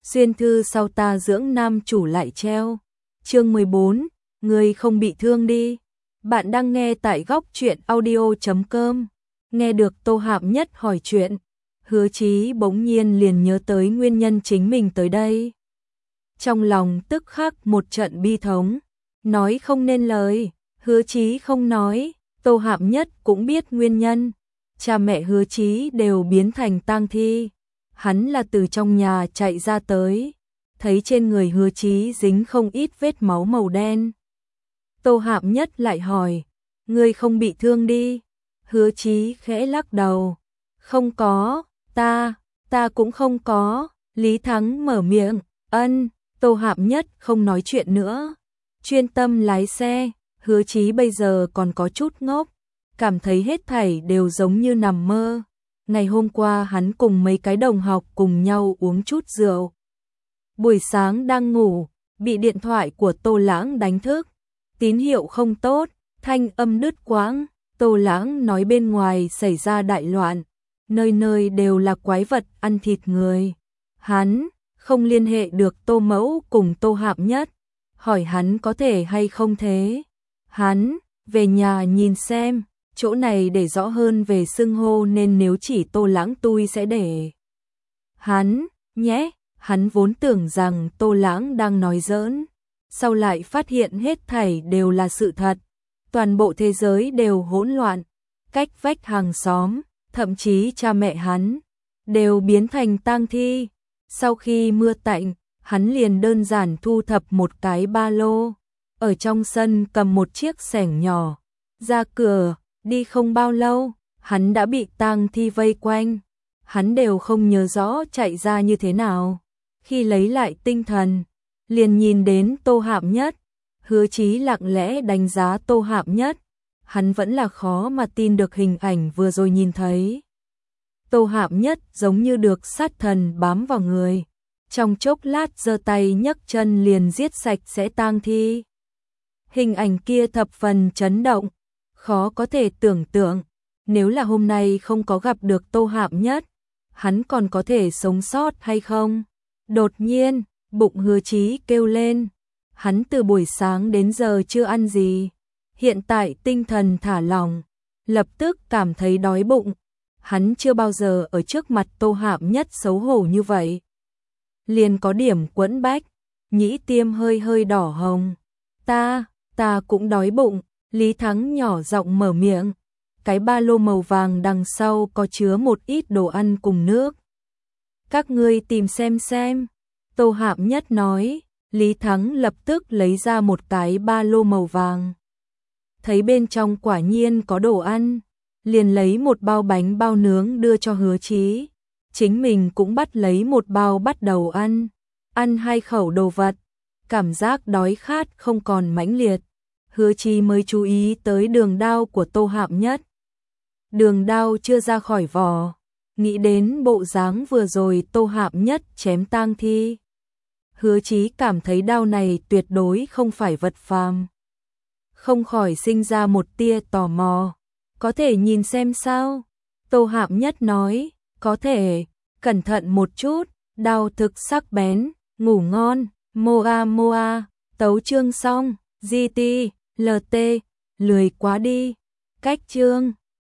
Xuyên thư sau ta dưỡng nam chủ lại treo. Chương 14, người không bị thương đi. Bạn đang nghe tại góc truyện audio.com. Nghe được Tô Hạm Nhất hỏi chuyện, Hứa Chí bỗng nhiên liền nhớ tới nguyên nhân chính mình tới đây. Trong lòng tức khắc một trận bi thống, nói không nên lời. Hứa Chí không nói, Tô Hạm Nhất cũng biết nguyên nhân. Cha mẹ Hứa Chí đều biến thành tang thi. Hắn là từ trong nhà chạy ra tới, thấy trên người Hứa Chí dính không ít vết máu màu đen. Tô Hạm Nhất lại hỏi, ngươi không bị thương đi? Hứa Chí khẽ lắc đầu, không có, ta cũng không có. Lý Thắng mở miệng, Tô Hạm Nhất không nói chuyện nữa, chuyên tâm lái xe. Hứa Chí bây giờ còn có chút ngốc, cảm thấy hết thảy đều giống như nằm mơ. Ngày hôm qua hắn cùng mấy cái đồng học cùng nhau uống chút rượu. Buổi sáng đang ngủ, bị điện thoại của Tô Lãng đánh thức. Tín hiệu không tốt, thanh âm đứt quãng. Tô Lãng nói bên ngoài xảy ra đại loạn, nơi nơi đều là quái vật ăn thịt người. Hắn không liên hệ được Tô Mẫu cùng Tô Hạm Nhất, hỏi hắn có thể hay không thế. Hắn về nhà nhìn xem, chỗ này để rõ hơn về xưng hô nên nếu chỉ Tô Lãng tui sẽ để hắn nhé. Hắn vốn tưởng rằng Tô Lãng đang nói giỡn, sau lại phát hiện hết thảy đều là sự thật. Toàn bộ thế giới đều hỗn loạn, cách vách hàng xóm, thậm chí cha mẹ hắn đều biến thành tang thi. Sau khi mưa tạnh, hắn liền đơn giản thu thập một cái ba lô, ở trong sân cầm một chiếc xẻng nhỏ, ra cửa. Đi không bao lâu, hắn đã bị tang thi vây quanh. Hắn đều không nhớ rõ chạy ra như thế nào. Khi lấy lại tinh thần, liền nhìn đến Tô Hạm Nhất. Hứa Chí lặng lẽ đánh giá Tô Hạm Nhất. Hắn vẫn là khó mà tin được hình ảnh vừa rồi nhìn thấy. Tô Hạm Nhất giống như được sát thần bám vào người. Trong chốc lát giơ tay nhấc chân liền giết sạch sẽ tang thi. Hình ảnh kia thập phần chấn động. Khó có thể tưởng tượng, nếu là hôm nay không có gặp được Tô Hạm Nhất, hắn còn có thể sống sót hay không? Đột nhiên, bụng Hứa Chí kêu lên. Hắn từ buổi sáng đến giờ chưa ăn gì, hiện tại tinh thần thả lỏng, lập tức cảm thấy đói bụng. Hắn chưa bao giờ ở trước mặt Tô Hạm Nhất xấu hổ như vậy. Liền có điểm quẫn bách, nhĩ tiêm hơi hơi đỏ hồng. Ta cũng đói bụng. Lý Thắng nhỏ giọng mở miệng, cái ba lô màu vàng đằng sau có chứa một ít đồ ăn cùng nước. Các ngươi tìm xem. Tô Hạm Nhất nói. Lý Thắng lập tức lấy ra một cái ba lô màu vàng. Thấy bên trong quả nhiên có đồ ăn, liền lấy một bao bánh bao nướng đưa cho Hứa Chí. Chính mình cũng bắt lấy một bao bắt đầu ăn. Ăn 2 khẩu đồ vật, cảm giác đói khát không còn mãnh liệt. Hứa Chí mới chú ý tới đường đao của Tô Hạm Nhất. Đường đao chưa ra khỏi vỏ, nghĩ đến bộ dáng vừa rồi Tô Hạm Nhất chém tang thi. Hứa Chí cảm thấy đao này tuyệt đối không phải vật phàm. Không khỏi sinh ra một tia tò mò. Có thể nhìn xem sao? Tô Hạm Nhất nói, có thể, cẩn thận một chút, đao thực sắc bén, ngủ ngon, moa, tấu chương xong, GT. LT, lười quá đi. Cách chương